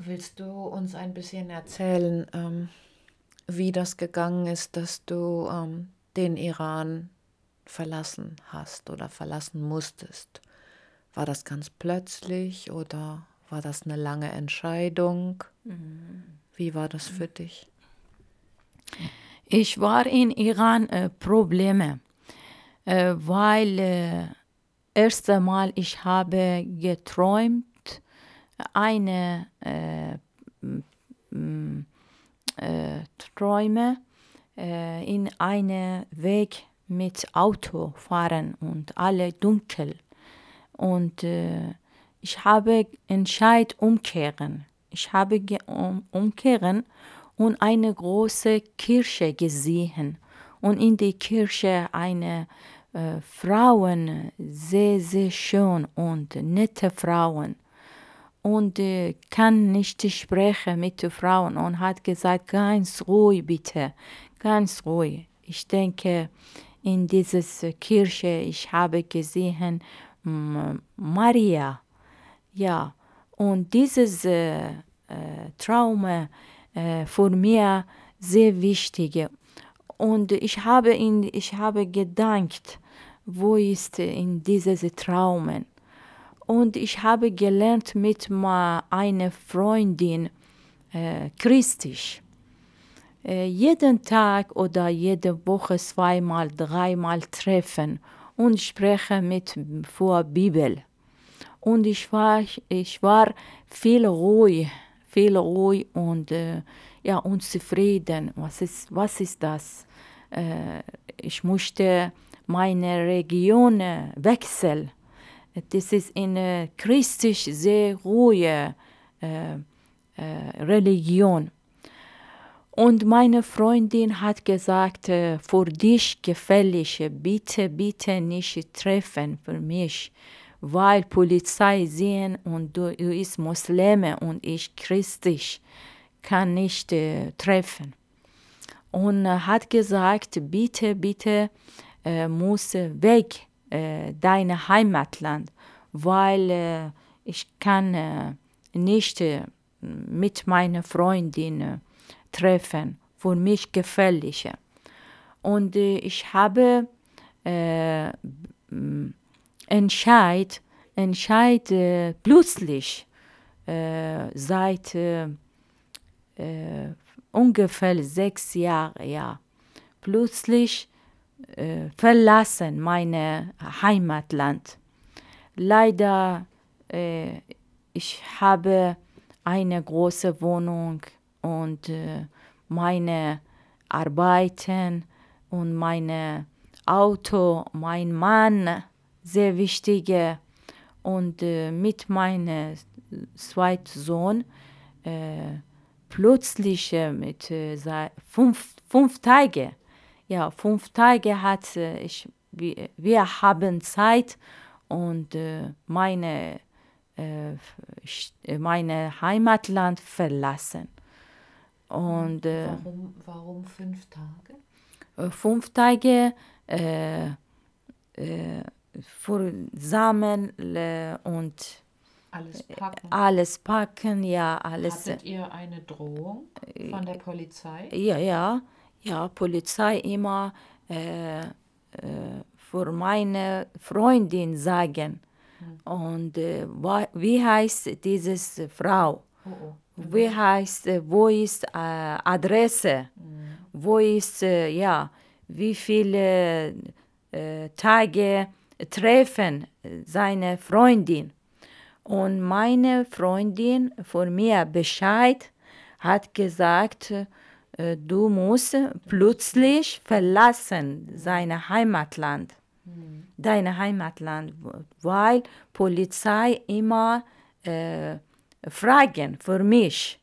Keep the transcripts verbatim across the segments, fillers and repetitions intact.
Willst du uns ein bisschen erzählen, ähm, wie das gegangen ist, dass du ähm, den Iran verlassen hast oder verlassen musstest? War das ganz plötzlich oder war das eine lange Entscheidung? Wie war das für dich? Ich war in Iran äh, Probleme, äh, weil äh, erst einmal ich habe geträumt, eine äh, m- m- äh, Träume äh, in einen Weg mit Auto fahren und alle dunkel. Und äh, ich habe entschieden umkehren. Ich habe ge um, umkehren und eine große Kirche gesehen. Und in der Kirche eine äh, Frauen, sehr, sehr schön und nette Frauen. Und äh, kann nicht sprechen mit den Frauen und hat gesagt, ganz ruhig bitte, ganz ruhig. Ich denke, in dieser Kirche, ich habe gesehen, M- Maria, ja. Und dieses äh, äh, Traum äh, für mir sehr wichtig. Und ich habe, in, ich habe gedacht, wo ist in dieses Traum? Und ich habe gelernt mit ma einer Freundin äh, Christisch. Äh, jeden Tag oder jede Woche zweimal, dreimal treffen und sprechen mit vor Bibel. Und ich war, ich war viel ruhig, viel ruhig und äh, ja, unzufrieden. Was ist, was ist das? Äh, ich musste meine Region äh, wechseln. Das ist eine christlich sehr ruhige äh, äh, Religion. Und meine Freundin hat gesagt, äh, für dich gefällig, bitte, bitte nicht treffen für mich, weil Polizei sehen und du, du bist Muslime und ich christlich, kann nicht äh, treffen. Und äh, hat gesagt, bitte, bitte äh, muss weg, äh, dein Heimatland, weil äh, ich kann äh, nicht äh, mit meiner Freundin äh, treffen, für mich gefährlich. Und äh, ich habe äh, entscheid, entscheid äh, plötzlich äh, seit äh, äh, ungefähr sechs Jahren, ja, plötzlich äh, verlassen meine Heimatland. Leider, äh, ich habe eine große Wohnung und äh, meine Arbeiten und meine Auto, mein Mann, sehr wichtige. Und äh, mit meinem zweiten Sohn äh, plötzlich äh, mit äh, sei- fünf, fünf Tage, ja, fünf Tage hat äh, ich, wir, wir haben Zeit und äh, meine, äh, sch- äh, meine Heimatland verlassen. Und äh, Warum, warum fünf Tage? äh, fünf Tage äh, äh, für Samen äh, und Alles packen. alles packen, ja, alles. Hattet ihr eine Drohung von der Polizei? Ja, ja, ja, Polizei immer äh, äh, für meine Freundin sagen. Und äh, wa- wie heißt diese Frau? Oh oh. Wie heißt, äh, wo ist äh, Adresse? Wo ist, äh, ja, wie viele äh, Tage treffen seine Freundin? Und meine Freundin von mir Bescheid hat gesagt, äh, du musst plötzlich verlassen sein Heimatland, dein Heimatland, weil Polizei immer äh, fragen für mich.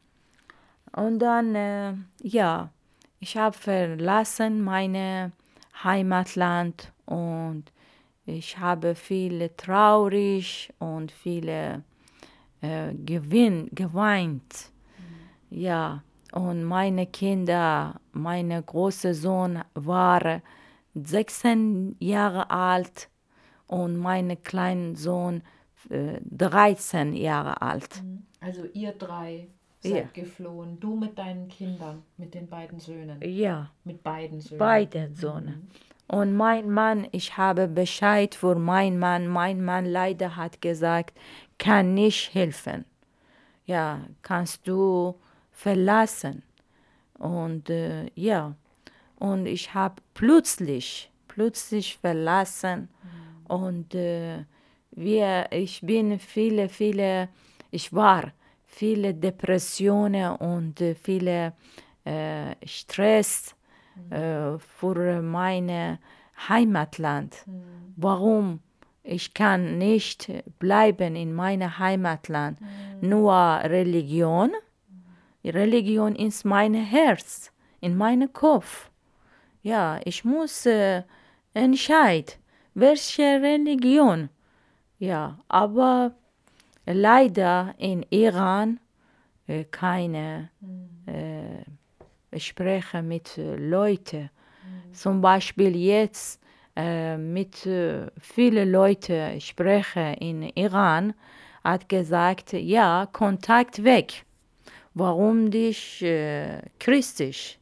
Und dann, äh, ja, ich habe verlassen meine Heimatland und ich habe viele traurig und viele äh, gewinn, geweint. Ja, und meine Kinder, mein großer Sohn war sechzehn Jahre alt und mein kleiner Sohn äh, dreizehn Jahre alt. Also ihr drei seid Ja. geflohen. Du mit deinen Kindern, mit den beiden Söhnen. Ja, Mit beiden Söhnen. beide Söhne. Und mein Mann, ich habe Bescheid für meinen Mann. Mein Mann leider hat gesagt, kann nicht helfen. Ja, kannst du verlassen. Und äh, ja, und ich habe plötzlich, plötzlich verlassen. Und äh, wir, ich bin viele, viele, ich war viele Depressionen und äh, viele äh, Stress äh, für mein Heimatland. Warum? Ich kann nicht bleiben in meinem Heimatland. Nur Religion. Religion ist mein Herz, in meinem Kopf. Ja, ich muss äh, entscheiden, welche Religion. Ja, aber leider in Iran äh, keine äh, spreche mit äh, Leuten. Zum Beispiel jetzt äh, mit äh, vielen Leuten spreche in Iran, hat gesagt, ja, Kontakt weg. Warum dich äh, christlich?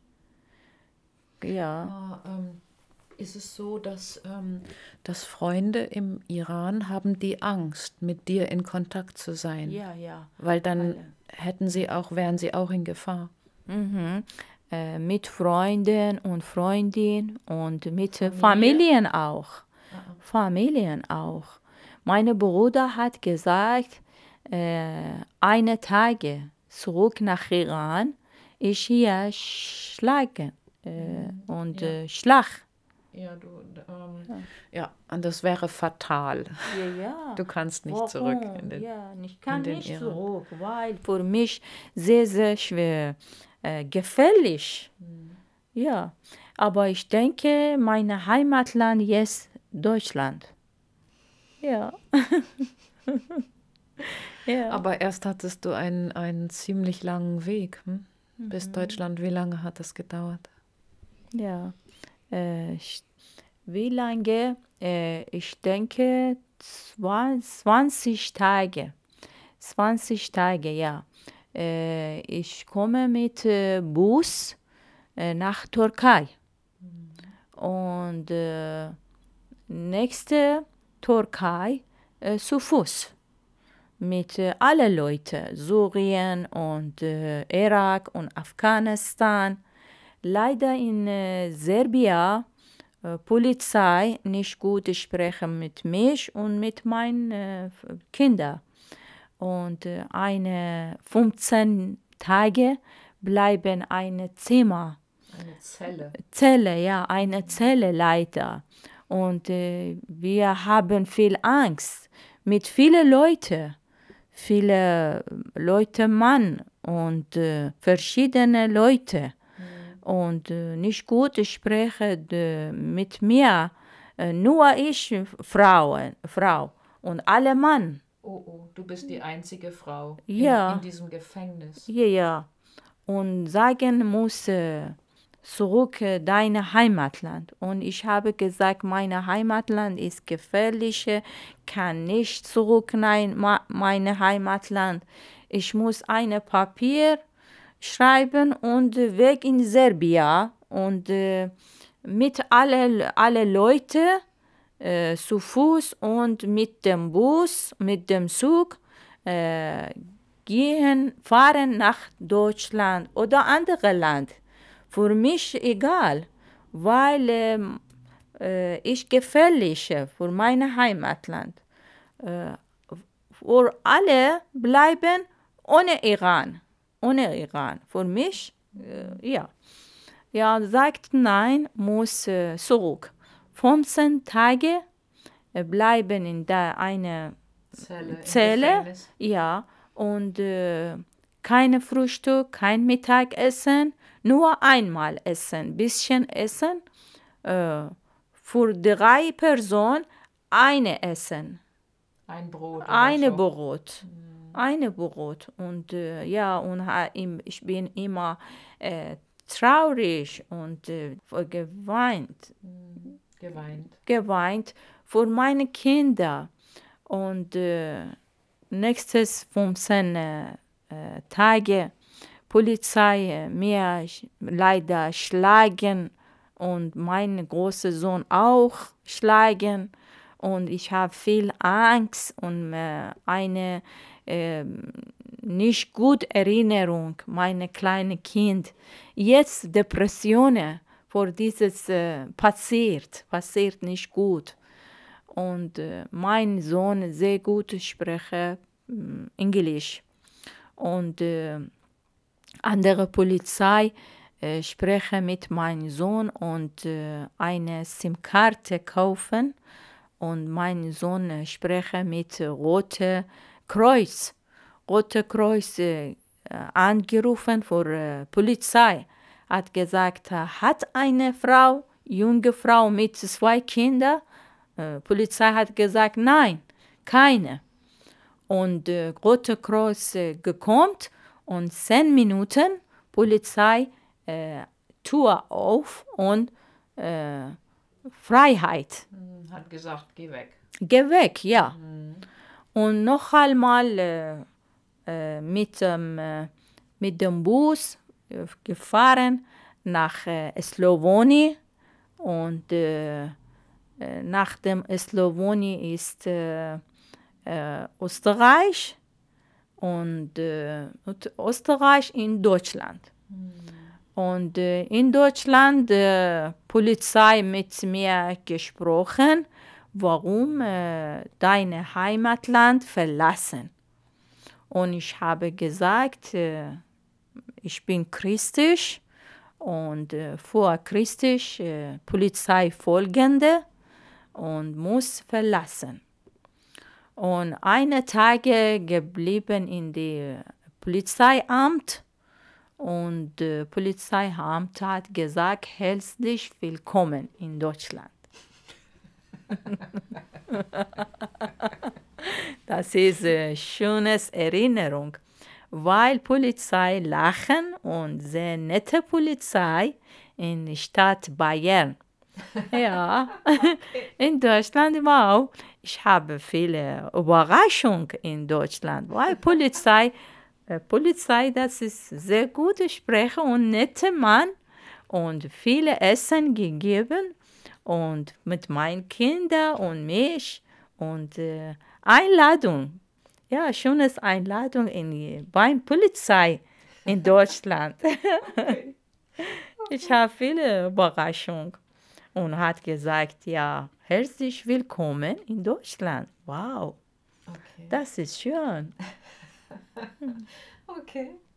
Ja. Ah, ähm, ist es so, dass, ähm, dass Freunde im Iran haben die Angst, mit dir in Kontakt zu sein? Ja, ja. Weil dann Alle. hätten sie auch, wären sie auch in Gefahr. Mhm. Äh, mit Freunden und Freundinnen und mit Familie? Familien auch. Ah, Familien auch. Mein Bruder hat gesagt, äh, eine Tage zurück nach Iran, ich hier schlagen äh, und ja. äh, Schlag. Ja, du, ähm, ja, und das wäre fatal. Ja, ja. Du kannst nicht Warum? zurück in den, ja, ich kann in den nicht Iran. zurück, weil für mich sehr, sehr schwer, äh, gefährlich. Ja, aber ich denke, mein Heimatland ist Deutschland. Ja. ja. Aber erst hattest du einen, einen ziemlich langen Weg, hm? Bis Deutschland. Wie lange hat das gedauert? Ja. Äh, ich, wie lange? Äh, ich denke zwanzig Tage. zwanzig Tage, ja. Äh, ich komme mit äh, Bus äh, nach Türkei. Und äh, nächste Türkei äh, zu Fuß. Mit äh, allen Leuten, Syrien und äh, Irak und Afghanistan. Leider in äh, Serbien äh, Polizei nicht gut sprechen mit mich und mit meinen äh, Kindern. Und äh, eine fünfzehn Tage bleiben eine Zimmer. Eine Zelle. Zelle, ja, eine Zelle leider. Und äh, wir haben viel Angst mit vielen Leuten. Viele Leute, Mann und äh, verschiedene Leute. Und äh, nicht gut sprechen äh, mit mir. Äh, nur ich, Frauen, Frau und alle Mann. Oh, oh, du bist die einzige Frau Ja. in, in diesem Gefängnis. Ja, ja. Und sagen muss, äh, zurück äh, dein Heimatland. Und ich habe gesagt, mein Heimatland ist gefährlich, äh, kann nicht zurück in mein Heimatland. Ich muss ein Papier schreiben und äh, weg in Serbien und äh, mit alle, alle Leute äh, zu Fuß und mit dem Bus, mit dem Zug äh, gehen, fahren nach Deutschland oder andere Land. Für mich egal, weil ähm, äh, ich gefährlich für mein Heimatland. Äh, für alle bleiben ohne Iran. Ohne Iran. Für mich, äh, ja. Ja, sagt nein, muss äh, zurück. fünfzehn Tage äh, bleiben in der eine Zelle. Zelle, Im Gefängnis. ja, und äh, keine Frühstück, kein Mittagessen, nur einmal essen, bisschen essen. Äh, für drei Personen eine Essen, Ein Brot oder eine so. Brot, eine Brot. Und äh, ja, und ha, im, ich bin immer äh, traurig und äh, geweint, Geweint. geweint für meine Kinder. Und äh, nächstes fünfzehn äh, Tage Polizei äh, mir sch- leider schlagen und mein großer Sohn auch schlagen. Und ich habe viel Angst und äh, eine äh, nicht gute Erinnerung, meine kleine Kind. Jetzt Depressionen vor dieses äh, passiert, passiert nicht gut. Und äh, mein Sohn sehr gut spreche mh, Englisch. Und äh, andere Polizei äh, spreche mit meinem Sohn und äh, eine SIM-Karte kaufen. Und mein Sohn äh, spreche mit äh, Rote Kreuz. Rote Kreuz äh, äh, angerufen für äh, Polizei. Hat gesagt, äh, hat eine Frau, junge Frau mit zwei Kindern. Äh, Polizei hat gesagt, nein, keine. Und äh, Rote Kreuz äh, gekommen und zehn Minuten Polizei äh, Tür auf und äh, Freiheit. Hat gesagt, geh weg. Geh weg, ja. Und noch einmal äh, äh, mit, dem, äh, mit dem Bus äh, gefahren nach äh, Slowenien. Und äh, äh, nach dem Slowenien ist äh, äh, Österreich und, äh, und Österreich in Deutschland. Und äh, in Deutschland äh, Polizei mit mir gesprochen, warum äh, deine Heimatland verlassen. Und ich habe gesagt, äh, ich bin christlich und äh, vor christlich äh, Polizei folgende und muss verlassen. Und eine Tage geblieben in die Polizeiamt und äh, Polizeiamt hat gesagt, herzlich willkommen in Deutschland. Das ist eine schöne Erinnerung, weil Polizei lachen und sehr nette Polizei in der Stadt Bayern. Ja, in Deutschland, wow. Ich habe viele Überraschungen in Deutschland, weil Polizei, äh, Polizei, das ist sehr gute Sprecher und netter Mann und viele Essen gegeben und mit meinen Kindern und mich und äh, Einladung. Ja, schönes Einladung in die beim Polizei in Deutschland. Ich habe viele Überraschungen. Und hat gesagt, ja, herzlich willkommen in Deutschland. Wow, Okay. das ist schön. Okay.